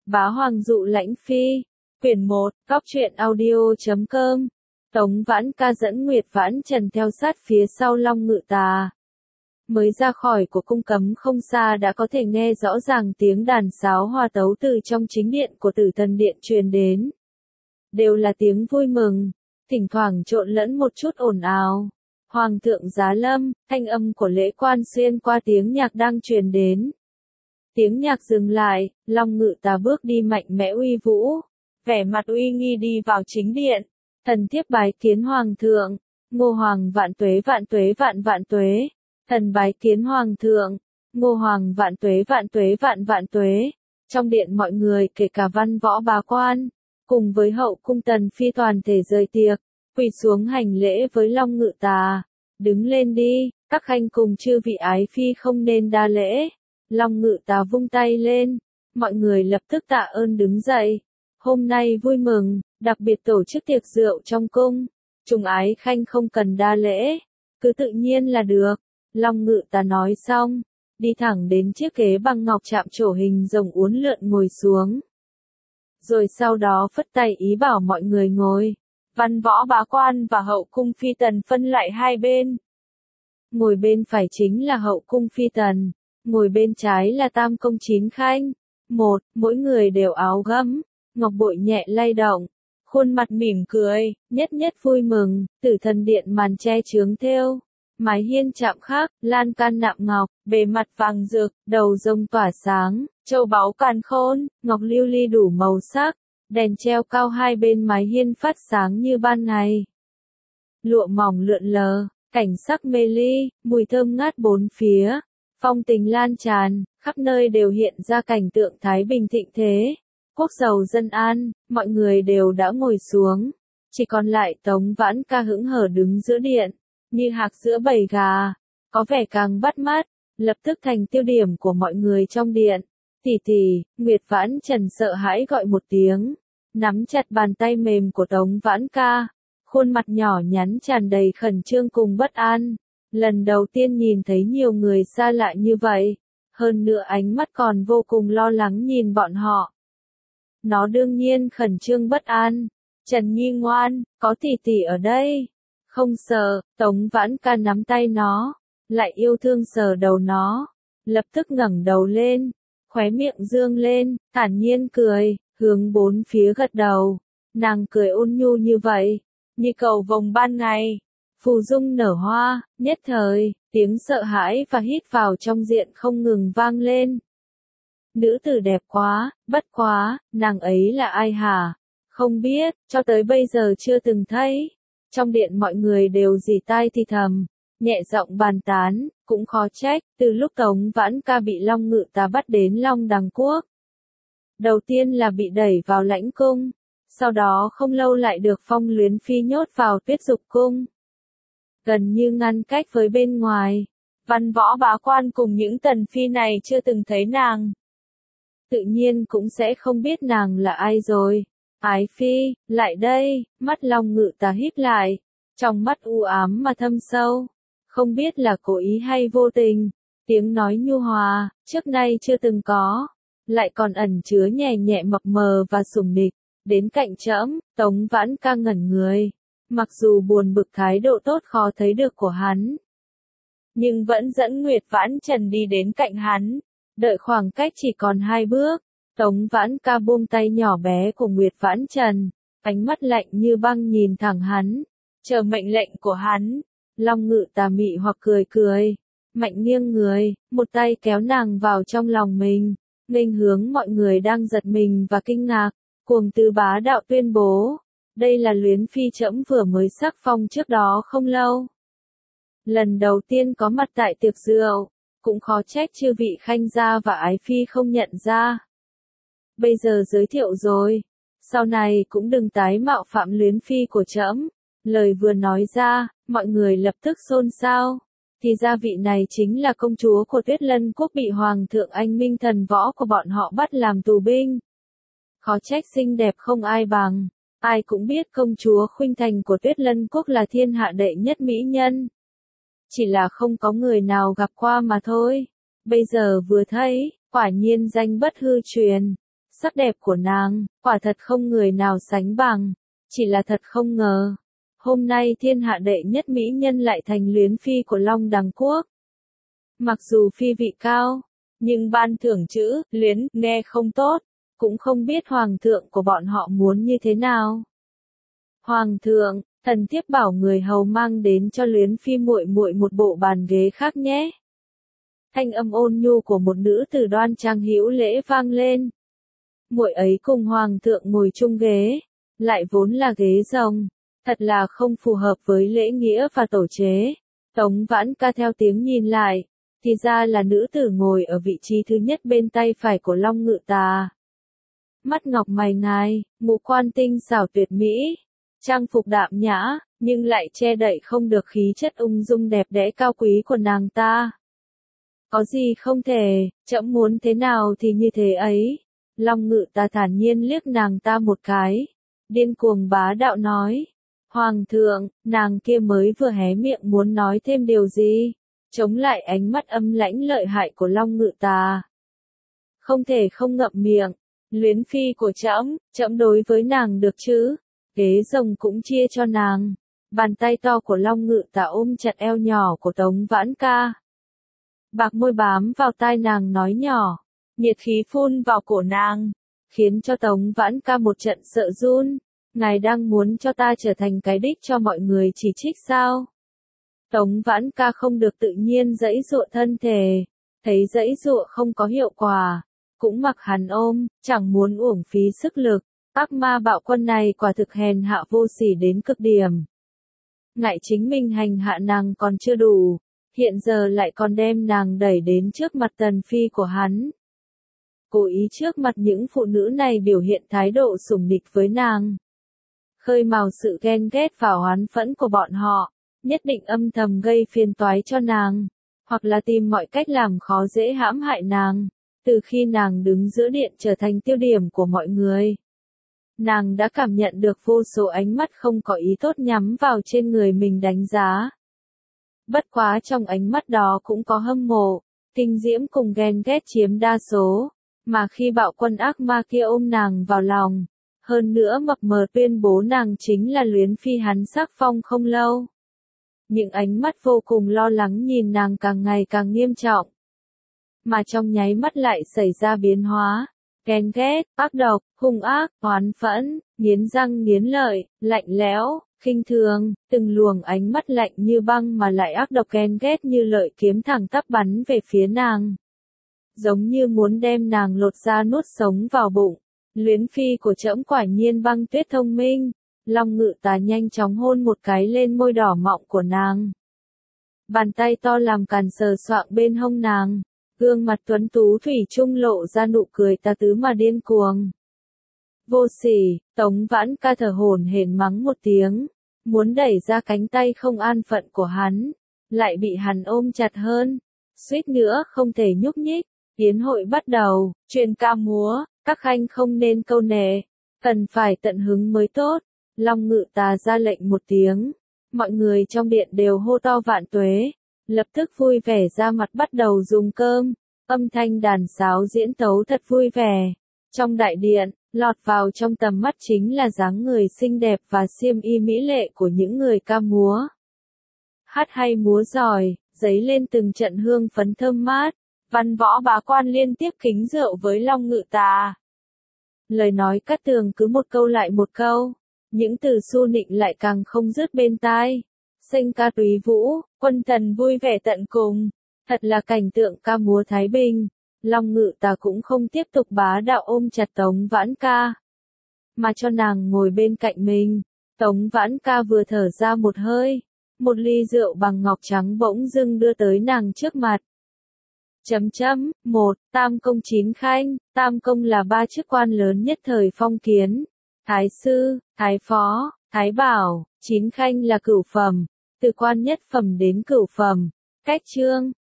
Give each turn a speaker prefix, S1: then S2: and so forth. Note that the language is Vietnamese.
S1: Bá Hoàng dụ lãnh phi. Quyển 1, Góc truyện audio.com. Tống Vãn Ca dẫn Nguyệt Vãn Trần theo sát phía sau Long Ngự Tà. Mới ra khỏi của cung cấm không xa đã có thể nghe rõ ràng tiếng đàn sáo hòa tấu từ trong chính điện của Tử Thần Điện truyền đến. Đều là tiếng vui mừng, thỉnh thoảng trộn lẫn một chút ồn ào. Hoàng thượng giá lâm, thanh âm của lễ quan xuyên qua tiếng nhạc đang truyền đến. Tiếng nhạc dừng lại, Long Ngự Tà bước đi mạnh mẽ uy vũ, vẻ mặt uy nghi đi vào chính điện. Thần thiếp bái kiến Hoàng thượng, Ngô Hoàng vạn tuế vạn tuế. Thần bái kiến Hoàng thượng, Ngô Hoàng vạn tuế vạn tuế. Trong điện mọi người kể cả văn võ bá quan, cùng với hậu cung tần phi toàn thể rời tiệc, quỳ xuống hành lễ với Long Ngự Tà. Đứng lên đi, các khanh cùng chư vị ái phi không nên đa lễ. Long Ngự Tà vung tay lên, mọi người lập tức tạ ơn đứng dậy. Hôm nay vui mừng, đặc biệt tổ chức tiệc rượu trong cung, chúng ái khanh không cần đa lễ, cứ tự nhiên là được. Long Ngự Tà nói xong, đi thẳng đến chiếc ghế bằng ngọc chạm trổ hình rồng uốn lượn ngồi xuống. Rồi sau đó phất tay ý bảo mọi người ngồi. Văn võ bá quan và hậu cung phi tần phân lại hai bên. Ngồi bên phải chính là hậu cung phi tần, ngồi bên trái là tam công chín khanh. Mỗi người đều áo gấm, ngọc bội nhẹ lay động, khuôn mặt mỉm cười, nhất nhất vui mừng. Tử Thần Điện màn che chướng thêu, mái hiên chạm khắc, lan can nạm ngọc, bề mặt vàng rực, đầu rồng tỏa sáng, châu báu càn khôn, ngọc lưu ly đủ màu sắc, đèn treo cao hai bên mái hiên phát sáng như ban ngày. Lụa mỏng lượn lờ, cảnh sắc mê ly, mùi thơm ngát bốn phía, phong tình lan tràn, khắp nơi đều hiện ra cảnh tượng thái bình thịnh thế. Quốc giàu dân an, mọi người đều đã ngồi xuống, chỉ còn lại Tống Vãn Ca hững hờ đứng giữa điện, như hạc giữa bầy gà, có vẻ càng bắt mắt, lập tức thành tiêu điểm của mọi người trong điện. Tỷ tỷ, Nguyệt Vãn Trần sợ hãi gọi một tiếng, nắm chặt bàn tay mềm của Tống Vãn Ca, khuôn mặt nhỏ nhắn tràn đầy khẩn trương cùng bất an. Lần đầu tiên nhìn thấy nhiều người xa lạ như vậy, hơn nữa ánh mắt còn vô cùng lo lắng nhìn bọn họ. Nó đương nhiên khẩn trương bất an. Trần Nhi ngoan, có tỷ tỷ ở đây. Không sợ. Tống Vãn Ca nắm tay nó, lại yêu thương sờ đầu nó, lập tức ngẩng đầu lên, khóe miệng dương lên, thản nhiên cười, hướng bốn phía gật đầu. Nàng cười ôn nhu như vậy, như cầu vồng ban ngày, phù dung nở hoa. Nhất thời, tiếng sợ hãi và hít vào trong diện không ngừng vang lên. Nữ tử đẹp quá, bất quá, nàng ấy là ai hả? Không biết, cho tới bây giờ chưa từng thấy. Trong điện mọi người đều rỉ tai thì thầm, nhẹ giọng bàn tán, cũng khó trách, từ lúc Tống Vãn Ca bị Long Ngự Tà bắt đến Long Đằng Quốc. Đầu tiên là bị đẩy vào lãnh cung, sau đó không lâu lại được Phong Luyến Phi nhốt vào Tuyết Dục cung. Gần như ngăn cách với bên ngoài, văn võ bá quan cùng những tần phi này chưa từng thấy nàng. Tự nhiên cũng sẽ không biết nàng là ai rồi. Ái phi, lại đây. Mắt Long Ngự Tà híp lại, trong mắt u ám mà thâm sâu, không biết là cố ý hay vô tình. Tiếng nói nhu hòa, trước nay chưa từng có, lại còn ẩn chứa nhẹ nhẹ mập mờ và sủng nịch. Đến cạnh trẫm. Tống Vãn Ca ngẩn người, mặc dù buồn bực thái độ tốt khó thấy được của hắn, nhưng vẫn dẫn Nguyệt Vãn Trần đi đến cạnh hắn. Đợi khoảng cách chỉ còn 2 bước, Tống Vãn Ca buông tay nhỏ bé của Nguyệt Vãn Trần, ánh mắt lạnh như băng nhìn thẳng hắn, chờ mệnh lệnh của hắn. Long Ngự Tà mị hoặc cười cười, mạnh nghiêng người, một tay kéo nàng vào trong lòng mình, nghênh hướng mọi người đang giật mình và kinh ngạc, cuồng tư bá đạo tuyên bố, đây là Luyến Phi trẫm vừa mới sắc phong trước đó không lâu. Lần đầu tiên có mặt tại tiệc rượu, cũng khó trách chư vị khanh gia và ái phi không nhận ra. Bây giờ giới thiệu rồi, sau này cũng đừng tái mạo phạm Luyến Phi của trẫm. Lời vừa nói ra, mọi người lập tức xôn xao. Thì ra vị này chính là công chúa của Tuyết Lân Quốc bị Hoàng thượng Anh Minh thần võ của bọn họ bắt làm tù binh. Khó trách xinh đẹp không ai bằng. Ai cũng biết công chúa Khuynh Thành của Tuyết Lân Quốc là thiên hạ đệ nhất mỹ nhân. Chỉ là không có người nào gặp qua mà thôi. Bây giờ vừa thấy, quả nhiên danh bất hư truyền. sắc đẹp của nàng, quả thật không người nào sánh bằng. Chỉ là thật không ngờ, hôm nay thiên hạ đệ nhất mỹ nhân lại thành luyến phi của Long Đằng Quốc. Mặc dù phi vị cao, nhưng ban thưởng chữ luyến nghe không tốt, cũng không biết hoàng thượng của bọn họ muốn như thế nào. Hoàng thượng, thần thiếp bảo người hầu mang đến cho luyến phi muội muội một bộ bàn ghế khác nhé. Thanh âm ôn nhu của một nữ tử đoan trang hữu lễ vang lên. Muội ấy cùng hoàng thượng ngồi chung ghế, lại vốn là ghế rồng, thật là không phù hợp với lễ nghĩa và tổ chế. Tống Vãn Ca theo tiếng nhìn lại, thì ra là nữ tử ngồi ở vị trí thứ nhất bên tay phải của Long Ngự Tà. Mắt ngọc mày ngài, ngũ quan tinh xảo tuyệt mỹ, trang phục đạm nhã, nhưng lại che đậy không được khí chất ung dung đẹp đẽ cao quý của nàng ta. Có gì không thể, trẫm muốn thế nào thì như thế ấy. Long Ngự Tà thản nhiên liếc nàng ta một cái, điên cuồng bá đạo nói. Hoàng thượng, nàng kia mới vừa hé miệng muốn nói thêm điều gì, chống lại ánh mắt âm lãnh lợi hại của Long Ngự Tà. Không thể không ngậm miệng, luyến phi của trẫm đối với nàng được chứ, ghế rồng cũng chia cho nàng. Bàn tay to của Long Ngự Tà ôm chặt eo nhỏ của Tống Vãn Ca. Bạc môi bám vào tai nàng nói nhỏ, nhiệt khí phun vào cổ nàng, khiến cho Tống Vãn Ca một trận sợ run. Ngài đang muốn cho ta trở thành cái đích cho mọi người chỉ trích sao? Tống Vãn Ca không được tự nhiên giãy giụa thân thể, thấy giãy giụa không có hiệu quả, cũng mặc hắn ôm, chẳng muốn uổng phí sức lực. Ác ma bạo quân này quả thực hèn hạ vô sỉ đến cực điểm. Ngại chính mình hành hạ nàng còn chưa đủ, hiện giờ lại còn đem nàng đẩy đến trước mặt tần phi của hắn. Cố ý trước mặt những phụ nữ này biểu hiện thái độ sủng địch với nàng. Khơi mào sự ghen ghét và oán phẫn của bọn họ, nhất định âm thầm gây phiền toái cho nàng, hoặc là tìm mọi cách làm khó dễ hãm hại nàng. Từ khi nàng đứng giữa điện trở thành tiêu điểm của mọi người, nàng đã cảm nhận được vô số ánh mắt không có ý tốt nhắm vào trên người mình đánh giá. Bất quá trong ánh mắt đó cũng có hâm mộ, kinh diễm cùng ghen ghét chiếm đa số, mà khi bạo quân ác ma kia ôm nàng vào lòng, hơn nữa mập mờ tuyên bố nàng chính là luyến phi hắn sắc phong không lâu. Những ánh mắt vô cùng lo lắng nhìn nàng càng ngày càng nghiêm trọng. Mà trong nháy mắt lại xảy ra biến hóa, ghen ghét, ác độc, hung ác, oán phẫn, nghiến răng nghiến lợi, lạnh lẽo, khinh thường, từng luồng ánh mắt lạnh như băng mà lại ác độc ghen ghét như lợi kiếm thẳng tắp bắn về phía nàng. Giống như muốn đem nàng lột ra nuốt sống vào bụng. Luyến phi của trẫm quả nhiên băng tuyết thông minh. Long Ngự Tà nhanh chóng hôn một cái lên môi đỏ mọng của nàng. Bàn tay to làm càn sờ soạng bên hông nàng. Gương mặt tuấn tú thủy chung lộ ra nụ cười tà tứ mà điên cuồng. Vô sỉ, Tống Vãn Ca thở hổn hển mắng một tiếng, muốn đẩy ra cánh tay không an phận của hắn, lại bị hắn ôm chặt hơn, suýt nữa không thể nhúc nhích. Yến hội bắt đầu, truyền ca múa, các khanh không nên câu nệ, cần phải tận hứng mới tốt. Long Ngự Tà ra lệnh một tiếng, mọi người trong điện đều hô to vạn tuế, lập tức vui vẻ ra mặt bắt đầu dùng cơm, âm thanh đàn sáo diễn tấu thật vui vẻ. Trong đại điện, lọt vào trong tầm mắt chính là dáng người xinh đẹp và xiêm y mỹ lệ của những người ca múa. Hát hay múa giỏi, dấy lên từng trận hương phấn thơm mát, văn võ bá quan liên tiếp kính rượu với Long Ngự Tà. Lời nói cát tường cứ một câu lại một câu, những từ xu nịnh lại càng không dứt bên tai. Sinh ca túy vũ, quân thần vui vẻ tận cùng, thật là cảnh tượng ca múa Thái Bình. Long Ngự Tà cũng không tiếp tục bá đạo ôm chặt Tống Vãn Ca, mà cho nàng ngồi bên cạnh mình. Tống Vãn Ca vừa thở ra một hơi, một ly rượu bằng ngọc trắng bỗng dưng đưa tới nàng trước mặt. Một, Tam Công Chín Khanh. Tam Công là ba chức quan lớn nhất thời phong kiến. Thái sư, thái phó, thái bảo, Chín Khanh là cửu phẩm, từ quan nhất phẩm đến cửu phẩm. Cách chương,